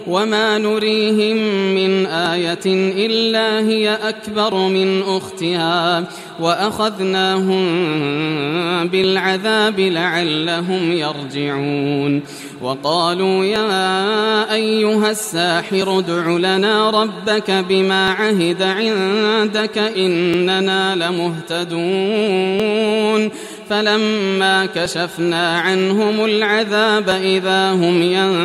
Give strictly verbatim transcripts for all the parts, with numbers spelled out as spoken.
وما نريهم من آية إلا هي أكبر من أختها وأخذناهم بالعذاب لعلهم يرجعون وقالوا يا أيها الساحر ادع لنا ربك بما عهد عندك إننا لمهتدون فلما كشفنا عنهم العذاب إذا هم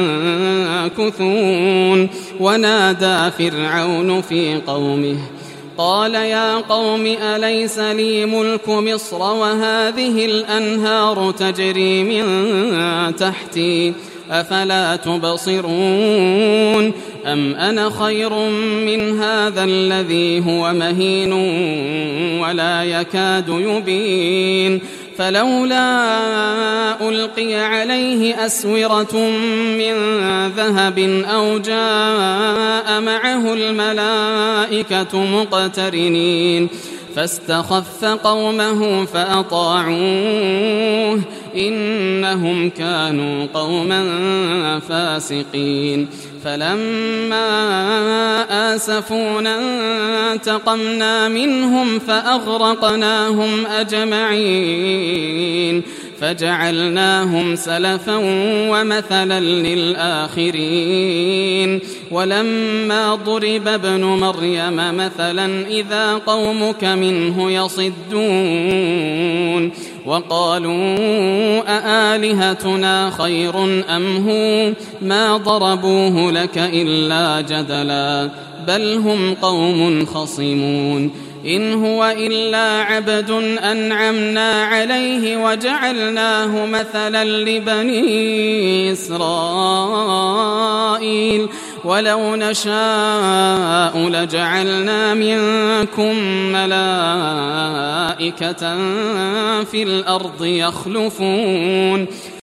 ينكثون ونادى فرعون في قومه قال يا قوم أليس لي ملك مصر وهذه الأنهار تجري من تحتي أفلا تبصرون أم أنا خير من هذا الذي هو مهين ولا يكاد يبين فلولا ألقي عليه أسورة من ذهب أو جاء معه الملائكة مقترنين فاستخف قومه فأطاعوه إنهم كانوا قوما فاسقين فلما آسفونا انتقمنا منهم فأغرقناهم أجمعين فجعلناهم سلفا ومثلا للآخرين ولما ضرب ابن مريم مثلا إذا قومك منه يصدون وقالوا أآلهتنا خير أم هو ما ضربوه لك إلا جدلا بل هم قوم خصمون إن هو إلا عبد أنعمنا عليه وجعلناه مثلا لبني إسرائيل ولو نشاء لجعلنا منكم ملائكة في الأرض يخلفون